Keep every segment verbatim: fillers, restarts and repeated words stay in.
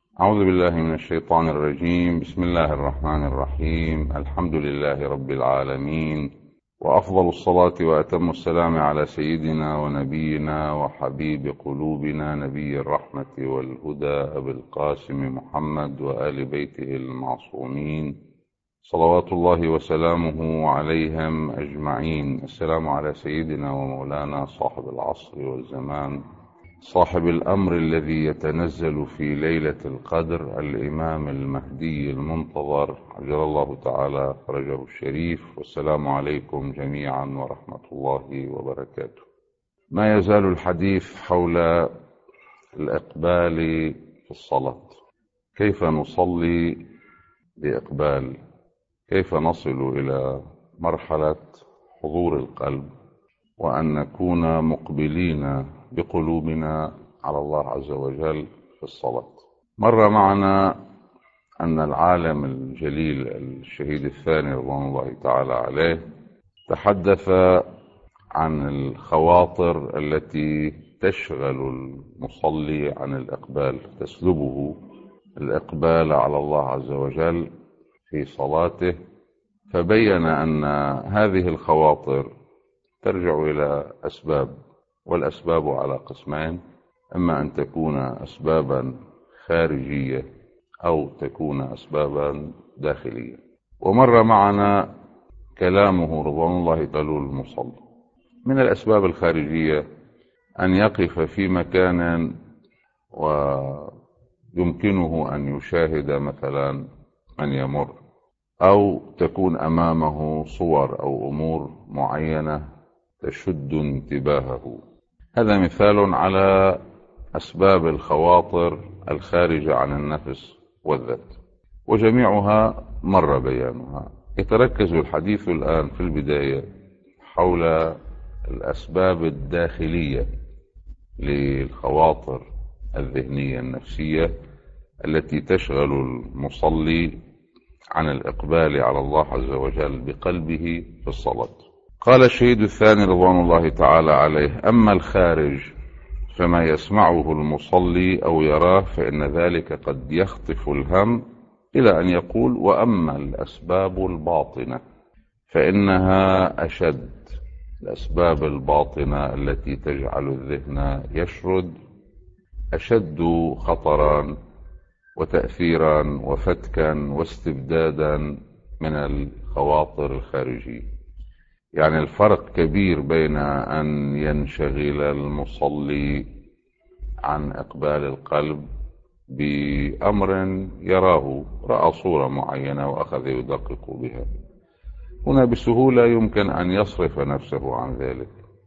أعوذ بالله من الشيطان الرجيم. بسم الله الرحمن الرحيم. الحمد لله رب العالمين، وأفضل الصلاة وأتم السلام على سيدنا ونبينا وحبيب قلوبنا نبي الرحمة والهدى أبي القاسم محمد وآل بيته المعصومين صلوات الله وسلامه عليهم أجمعين. السلام على سيدنا ومولانا صاحب العصر والزمان، صاحب الأمر الذي يتنزل في ليلة القدر، الإمام المهدي المنتظر عجل الله تعالى فرجه الشريف. والسلام عليكم جميعا ورحمة الله وبركاته. ما يزال الحديث حول الإقبال في الصلاة، كيف نصلي بإقبال، كيف نصل إلى مرحلة حضور القلب وأن نكون مقبلين بقلوبنا على الله عز وجل في الصلاة. مر معنا أن العالم الجليل الشهيد الثاني رضوان الله تعالى عليه تحدث عن الخواطر التي تشغل المصلي عن الإقبال، تسلبه الإقبال على الله عز وجل في صلاته، فبين أن هذه الخواطر ترجع إلى أسباب، والأسباب على قسمين: إما أن تكون أسبابا خارجية أو تكون أسبابا داخلية. ومر معنا كلامه رضوان الله تعالى المصلي. من الأسباب الخارجية أن يقف في مكان ويمكنه أن يشاهد مثلا من يمر، أو تكون أمامه صور أو أمور معينة تشد انتباهه. هذا مثال على أسباب الخواطر الخارجة عن النفس والذات، وجميعها مر بيانها. يتركز الحديث الآن في البداية حول الأسباب الداخلية للخواطر الذهنية النفسية التي تشغل المصلي عن الإقبال على الله عز وجل بقلبه في الصلاة. قال الشهيد الثاني رضوان الله تعالى عليه: أما الخارج فما يسمعه المصلي أو يراه فإن ذلك قد يخطف الهم، إلى أن يقول: وأما الأسباب الباطنة فإنها أشد. الأسباب الباطنة التي تجعل الذهن يشرد أشد خطرا وتأثيرا وفتكا واستبدادا من الخواطر الخارجية. يعني الفرق كبير بين أن ينشغل المصلي عن إقبال القلب بأمر يراه، رأى صورة معينة وأخذ يدقق بها، هنا بسهولة يمكن أن يصرف نفسه عن ذلك.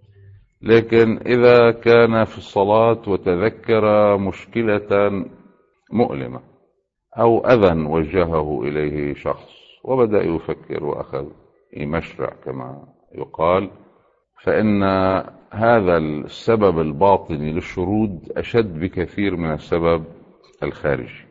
لكن إذا كان في الصلاة وتذكر مشكلة مؤلمة أو أذى وجهه إليه شخص وبدأ يفكر وأخذ يمشرع كما يقال، فإن هذا السبب الباطني للشرود أشد بكثير من السبب الخارجي.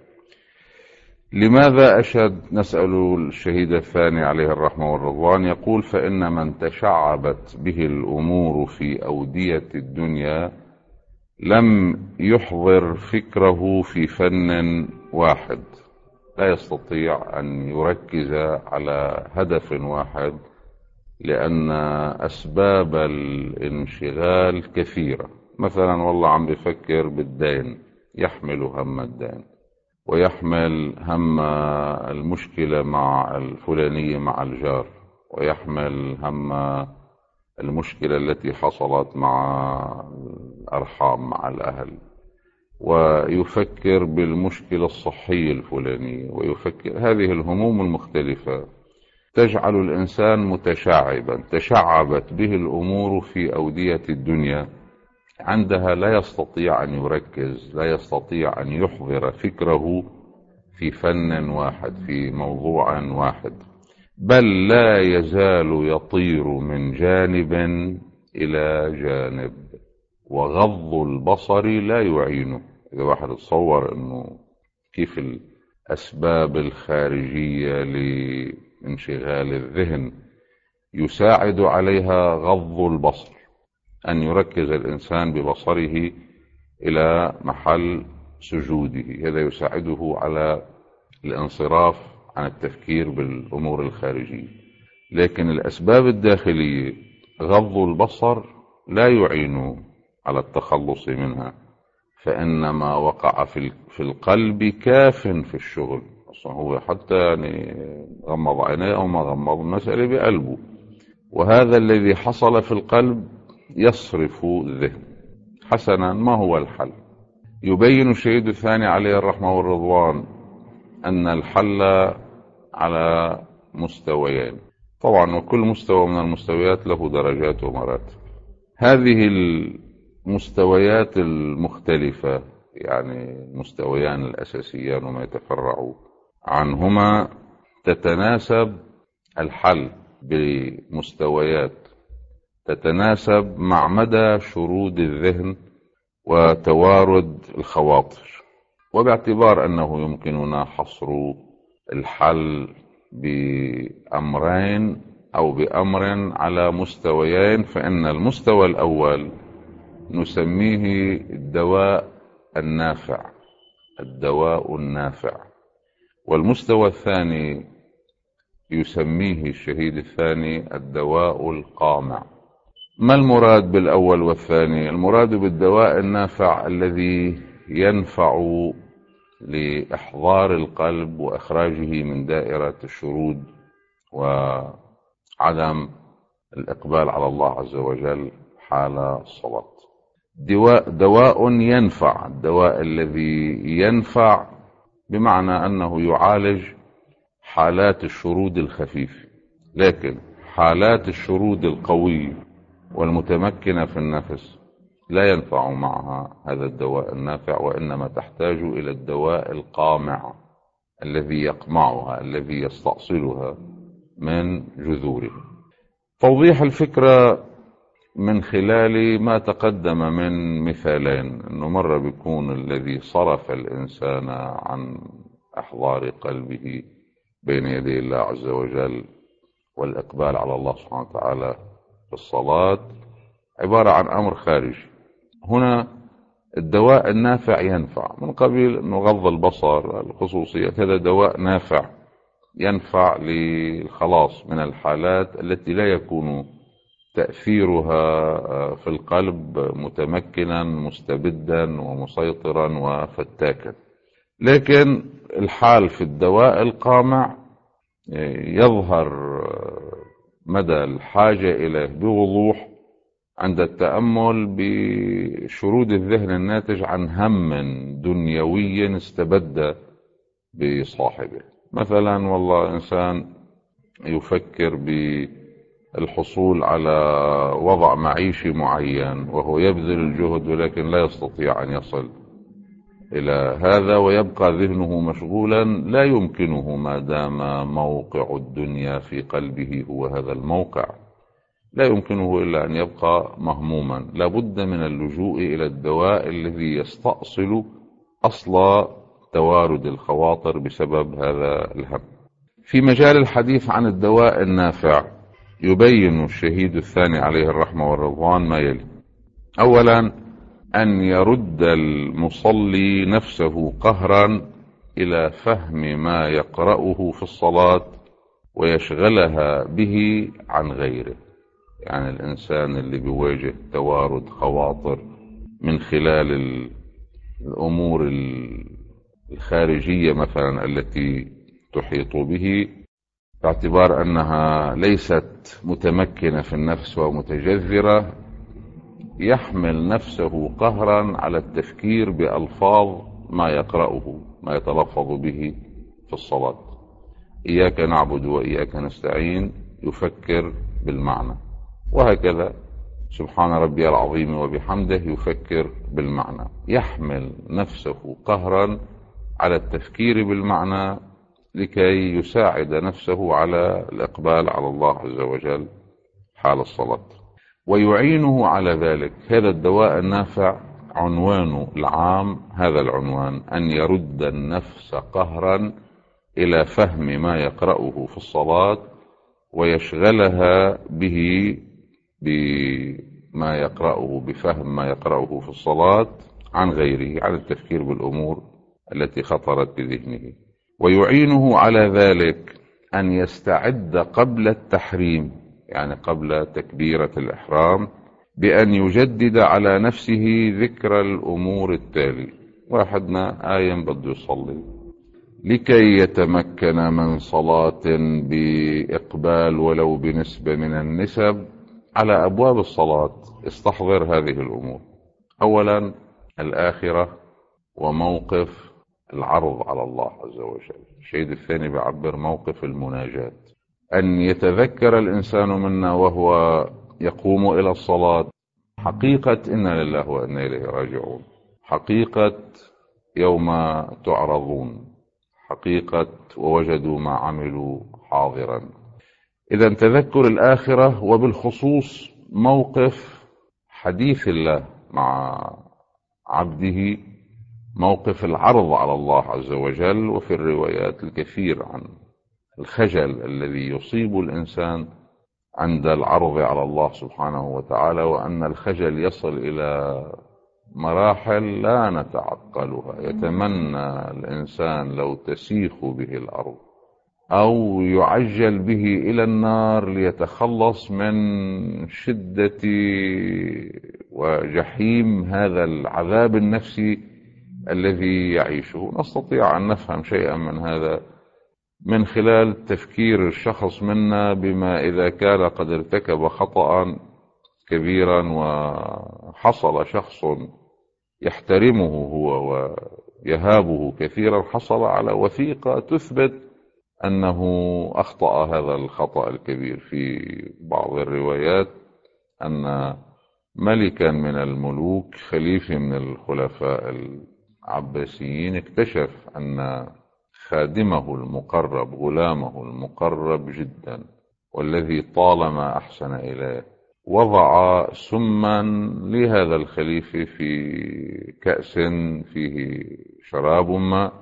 لماذا أشد؟ نسأل الشهيد الثاني عليه الرحمة والرضوان. يقول: فإن من تشعبت به الأمور في أودية الدنيا لم يحضر فكره في فن واحد، لا يستطيع أن يركز على هدف واحد، لأن أسباب الانشغال كثيرة. مثلا والله عم بفكر بالدين، يحمل هم الدين، ويحمل هم المشكلة مع الفلانية مع الجار، ويحمل هم المشكلة التي حصلت مع الأرحام مع الأهل، ويفكر بالمشكلة الصحية الفلانية، ويفكر. هذه الهموم المختلفة تجعل الإنسان متشعبا، تشعبت به الأمور في أودية الدنيا، عندها لا يستطيع أن يركز، لا يستطيع أن يحضر فكره في فن واحد، في موضوع واحد، بل لا يزال يطير من جانب إلى جانب، وغض البصر لا يعينه. إذا واحد تصور أنه كيف الأسباب الخارجية لانشغال الذهن يساعد عليها غض البصر، أن يركز الإنسان ببصره إلى محل سجوده. هذا يساعده على الانصراف عن التفكير بالأمور الخارجية. لكن الأسباب الداخلية غض البصر لا يعين على التخلص منها، فإن ما وقع في القلب كاف في الشغل. أصلا هو حتى يعني غمض عينيه أو ما غمض، المسألة بقلبه، وهذا الذي حصل في القلب يصرف الذهن. حسنا، ما هو الحل؟ يبين الشهيد الثاني عليه الرحمة والرضوان أن الحل على مستويين طبعا، وكل مستوى من المستويات له درجات ومراتب. هذه المستويات المختلفة، يعني المستويان الأساسيان وما يتفرع عنهما، تتناسب الحل بمستويات تتناسب مع مدى شرود الذهن وتوارد الخواطر. وباعتبار أنه يمكننا حصر الحل بأمرين أو بأمر على مستويين، فإن المستوى الأول نسميه الدواء النافع الدواء النافع والمستوى الثاني يسميه الشهيد الثاني الدواء القامع. ما المراد بالأول والثاني؟ المراد بالدواء النافع الذي ينفع لإحضار القلب وإخراجه من دائرة الشرود وعدم الإقبال على الله عز وجل حال الصلاة. دواء, دواء ينفع، الدواء الذي ينفع بمعنى أنه يعالج حالات الشرود الخفيفة، لكن حالات الشرود القوية والمتمكنة في النفس لا ينفع معها هذا الدواء النافع، وإنما تحتاج إلى الدواء القامع الذي يقمعها، الذي يستأصلها من جذورها. توضيح الفكرة من خلال ما تقدم من مثالين، أنه مرة بيكون الذي صرف الإنسان عن إحضار قلبه بين يدي الله عز وجل والإقبال على الله سبحانه وتعالى في الصلاة عبارة عن أمر خارجي. هنا الدواء النافع ينفع من قبيل أنه غض البصر، الخصوصية، هذا دواء نافع ينفع للخلاص من الحالات التي لا يكون تأثيرها في القلب متمكنا مستبدا ومسيطرا وفتاكا. لكن الحال في الدواء القامع يظهر مدى الحاجة إليه بوضوح عند التأمل بشرود الذهن الناتج عن هم دنيوي استبد بصاحبه. مثلا والله إنسان يفكر بالحصول على وضع معيشي معين وهو يبذل الجهد ولكن لا يستطيع أن يصل إلى هذا، ويبقى ذهنه مشغولا، لا يمكنه ما دام موقع الدنيا في قلبه هو هذا الموقع، لا يمكنه إلا أن يبقى مهموما. لا بد من اللجوء إلى الدواء الذي يستأصل أصل توارد الخواطر بسبب هذا الهم. في مجال الحديث عن الدواء النافع يبين الشهيد الثاني عليه الرحمة والرضوان ما يلي: أولا، أن يرد المصلي نفسه قهرا إلى فهم ما يقرأه في الصلاة ويشغلها به عن غيره. يعني الإنسان اللي بيواجه توارد خواطر من خلال الأمور الخارجية مثلا التي تحيط به، باعتبار أنها ليست متمكنة في النفس ومتجذرة، يحمل نفسه قهرا على التفكير بألفاظ ما يقرأه، ما يتلفظ به في الصلاة. إياك نعبد وإياك نستعين يفكر بالمعنى، وهكذا سبحان ربي العظيم وبحمده يفكر بالمعنى. يحمل نفسه قهرا على التفكير بالمعنى لكي يساعد نفسه على الإقبال على الله عز وجل حال الصلاة، ويعينه على ذلك. هذا الدواء النافع عنوانه العام هذا العنوان: أن يرد النفس قهرا إلى فهم ما يقرأه في الصلاة ويشغلها به بما يقرأه، بفهم ما يقرأه في الصلاة، عن غيره، عن التفكير بالأمور التي خطرت بذهنه. ويعينه على ذلك أن يستعد قبل التحريم، يعني قبل تكبيرة الإحرام، بأن يجدد على نفسه ذكر الأمور التالي. واحدنا آية بده يصلي، لكي يتمكن من صلاة بإقبال ولو بنسبة من النسب على أبواب الصلاة، استحضر هذه الأمور. أولا الآخرة وموقف العرض على الله عز وجل. الشيء الثاني بعبر موقف المناجاة، أن يتذكر الإنسان منا وهو يقوم إلى الصلاة حقيقة إنا لله وإنا إليه راجعون، حقيقة يوم تعرضون، حقيقة ووجدوا ما عملوا حاضرا. إذا تذكر الآخرة، وبالخصوص موقف حديث الله مع عبده، موقف العرض على الله عز وجل. وفي الروايات الكثير عن الخجل الذي يصيب الإنسان عند العرض على الله سبحانه وتعالى، وأن الخجل يصل إلى مراحل لا نتعقلها. يتمنى الإنسان لو تسيخ به الأرض أو يعجل به إلى النار ليتخلص من شدة وجحيم هذا العذاب النفسي الذي يعيشه. نستطيع أن نفهم شيئا من هذا من خلال تفكير الشخص منا بما إذا كان قد ارتكب خطأ كبيرا وحصل شخص يحترمه هو ويهابه كثيرا، حصل على وثيقة تثبت أنه أخطأ هذا الخطأ الكبير. في بعض الروايات أن ملكا من الملوك، خليفة من الخلفاء العباسيين، اكتشف أن خادمه المقرب، غلامه المقرب جدا والذي طالما أحسن إليه، وضع سما لهذا الخليفة في كأس فيه شراب ماء.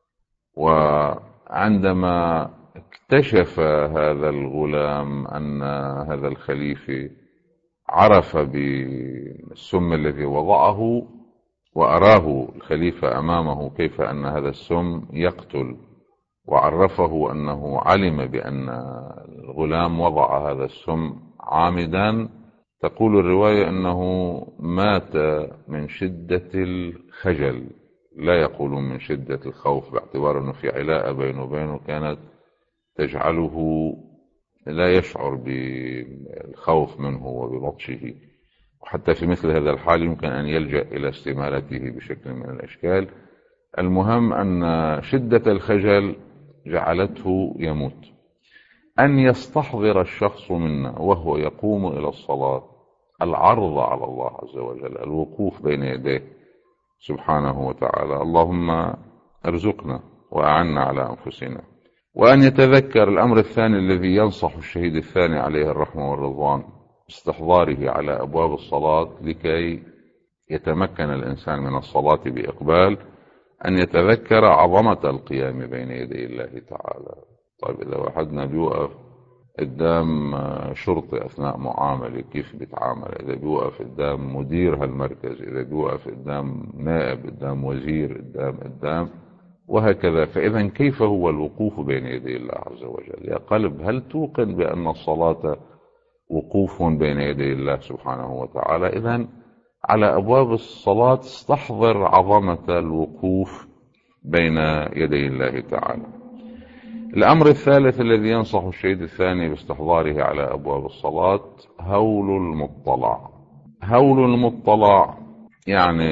وعندما اكتشف هذا الغلام أن هذا الخليفة عرف بالسم الذي وضعه، وأراه الخليفة أمامه كيف أن هذا السم يقتل، وعرفه أنه علم بأن الغلام وضع هذا السم عامدا، تقول الرواية أنه مات من شدة الخجل، لا يقولون من شدة الخوف، باعتبار أنه في علاقة بينه وبينه كانت تجعله لا يشعر بالخوف منه وببطشه. وحتى في مثل هذا الحال يمكن أن يلجأ إلى استمالته بشكل من الأشكال. المهم أن شدة الخجل جعلته يموت. أن يستحضر الشخص منا وهو يقوم إلى الصلاة العرض على الله عز وجل، الوقوف بين يديه سبحانه وتعالى، اللهم ارزقنا وأعنا على أنفسنا. وأن يتذكر الأمر الثاني الذي ينصح الشهيد الثاني عليه الرحمة والرضوان استحضاره على أبواب الصلاة لكي يتمكن الإنسان من الصلاة بإقبال، أن يتذكر عظمة القيام بين يدي الله تعالى. طيب إذا واحدنا بيوقف قدام شرطي أثناء معاملة كيف بيتعامل؟ إذا بيوقف قدام مدير هالمركز، إذا بيوقف قدام نائب، قدام وزير، قدام قدام وهكذا. فإذا كيف هو الوقوف بين يدي الله عز وجل؟ يا قلب، هل توقن بأن الصلاة وقوف بين يدي الله سبحانه وتعالى؟ إذن على أبواب الصلاة استحضر عظمة الوقوف بين يدي الله تعالى. الأمر الثالث الذي ينصح الشهيد الثاني باستحضاره على أبواب الصلاة هول المطلع. هول المطلع يعني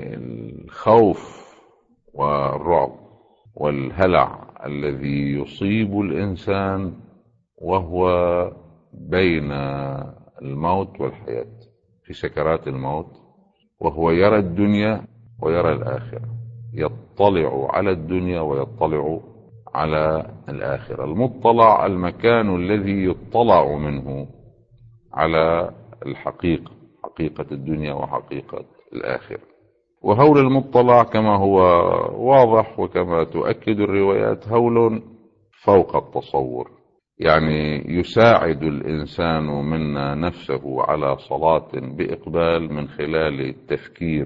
الخوف والرعب والهلع الذي يصيب الإنسان وهو بين الموت والحياة، في سكرات الموت، وهو يرى الدنيا ويرى الآخرة، يطلع على الدنيا ويطلع على الآخرة. المطلع المكان الذي يطلع منه على الحقيقة، حقيقة الدنيا وحقيقة الآخرة. وهول المطلع كما هو واضح وكما تؤكد الروايات هول فوق التصور، يعني يساعد الإنسان منا نفسه على صلاة بإقبال من خلال التفكير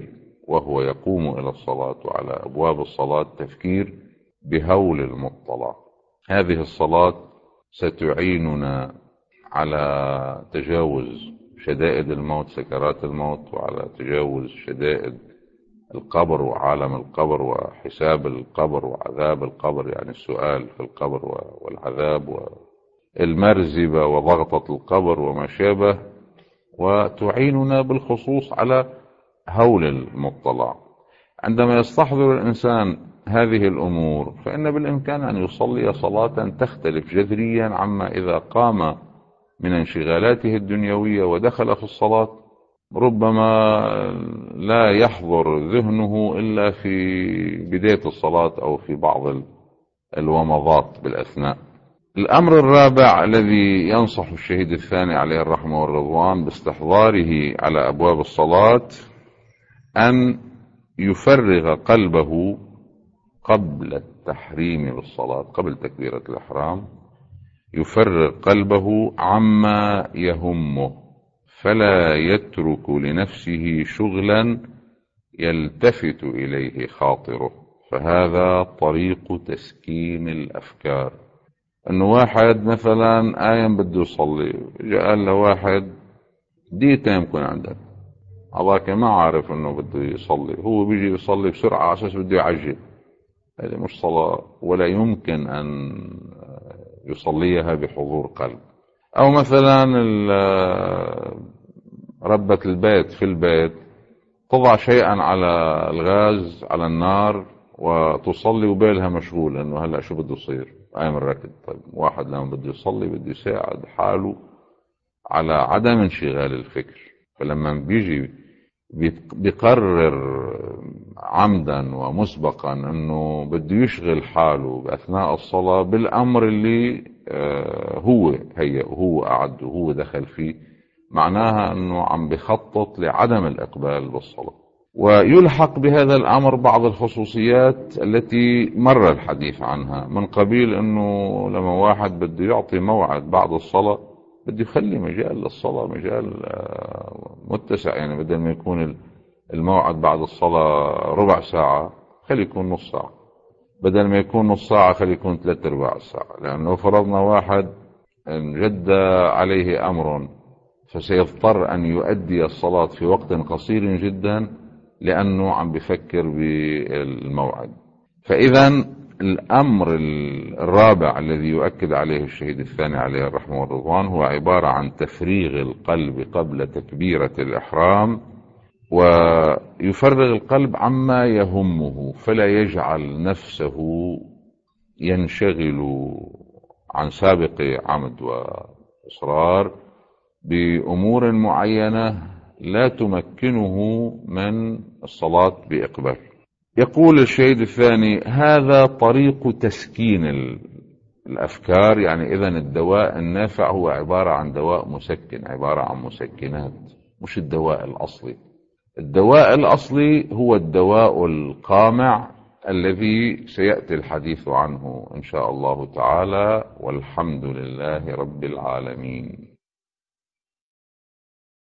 وهو يقوم إلى الصلاة وعلى أبواب الصلاة تفكير بهول المطلع. هذه الصلاة ستعيننا على تجاوز شدائد الموت، سكرات الموت، وعلى تجاوز شدائد القبر وعالم القبر وحساب القبر وعذاب القبر، يعني السؤال في القبر والعذاب والمرزبة وضغطة القبر وما شابه، وتعيننا بالخصوص على هول المطلع. عندما يستحضر الإنسان هذه الأمور فإن بالإمكان أن يصلي صلاة تختلف جذريا عما إذا قام من انشغالاته الدنيوية ودخل في الصلاة ربما لا يحضر ذهنه إلا في بداية الصلاة أو في بعض الومضات بالأثناء. الأمر الرابع الذي ينصح الشهيد الثاني عليه الرحمة والرضوان باستحضاره على أبواب الصلاة أن يفرغ قلبه قبل التحريم بالصلاة، قبل تكبيرة الإحرام، يفرغ قلبه عما يهمه، فلا يترك لنفسه شغلا يلتفت إليه خاطره، فهذا طريق تسكين الأفكار. أنه واحد مثلا قايم بده يصلي، جاء قال له واحد دقيقتين يكون عندك، عضاك ما عارف أنه بده يصلي، هو بيجي يصلي بسرعة على أساس بده يعجل. هذه مش صلاة، ولا يمكن أن يصليها بحضور قلب. أو مثلا ربة البيت في البيت تضع شيئا على الغاز على النار وتصلي وبالها مشغول انه هلا شو بده يصير، قايم الركض. طيب واحد لما بده يصلي بده يساعد حاله على عدم انشغال الفكر، فلما بيجي بيقرر عمدا ومسبقا انه بده يشغل حاله باثناء الصلاة بالامر اللي هو هي وهو قعد وهو دخل فيه، معناها انه عم بخطط لعدم الاقبال بالصلاة. ويلحق بهذا الامر بعض الخصوصيات التي مر الحديث عنها، من قبيل انه لما واحد بده يعطي موعد بعد الصلاة بده يخلي مجال للصلاة، مجال متسع، يعني بدل ما يكون الموعد بعد الصلاة ربع ساعة خلي يكون نص ساعة، بدل ما يكون نص ساعة خلي يكون ثلاث ارباع الساعة. لانه فرضنا واحد جد عليه امر فسيضطر ان يؤدي الصلاة في وقت قصير جدا لانه عم بفكر بالموعد. فاذا الامر الرابع الذي يؤكد عليه الشهيد الثاني عليه الرحمة والرضوان هو عبارة عن تفريغ القلب قبل تكبيرة الإحرام، ويفرغ القلب عما يهمه، فلا يجعل نفسه ينشغل عن سابق عمد وإصرار بأمور معينة لا تمكنه من الصلاة بإقبال. يقول الشهيد الثاني هذا طريق تسكين الأفكار، يعني إذن الدواء النافع هو عبارة عن دواء مسكن، عبارة عن مسكنات، مش الدواء الأصلي. الدواء الأصلي هو الدواء القامع الذي سيأتي الحديث عنه إن شاء الله تعالى، والحمد لله رب العالمين.